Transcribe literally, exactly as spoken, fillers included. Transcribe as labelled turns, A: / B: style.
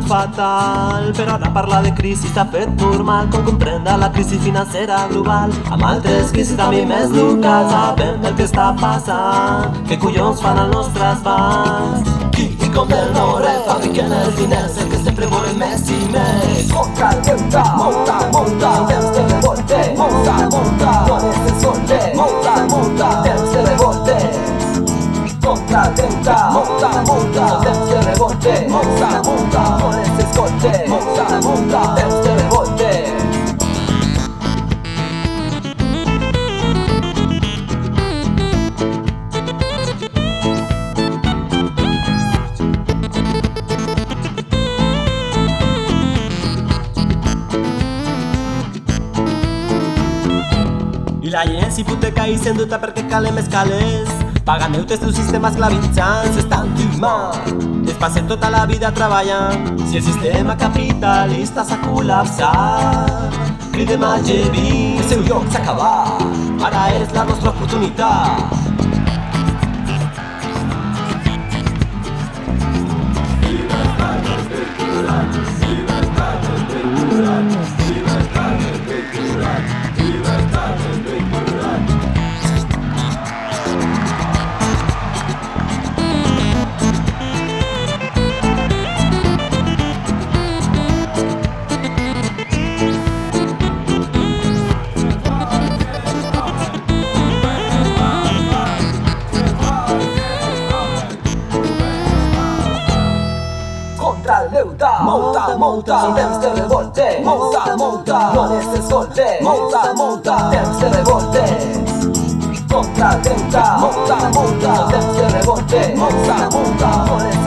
A: fatal, però ara parlar de crisi s'ha fet normal. Com comprendre la crisi financera global, amb altres crisis també més locals, sabem el que està passant. Què collons fan els nostres bancs? Qui i com del no-res fabriquen els diners, el que sempre volen més i més.
B: Contra el deute, molta, molta, temps de revolte, molta, molta, no es escolte, molta, molta, temps de revolte. Contra el deute, molta, molta, temps de revolte, molta, molta, no es escolte, molta, molta, temps de revolte.
A: I la gent s'hipoteca i s'enduta perquè calen més calés. Pagant deutes d'un sistema esclavitzant, s'estan timant. Es passen tota la vida treballant. Si el sistema capitalista s'ha col·lapsat, cridem a G vint,
B: El seu lloc s'ha acabat.
A: ara és la nostra oportunitat.
B: Contra el deute, molta, molta, temps de revolte, molta, molta, no es escolte, molta, molta, temps de revolte. Contra el deute, molta, molta, temps de revolte, molta, molta, no es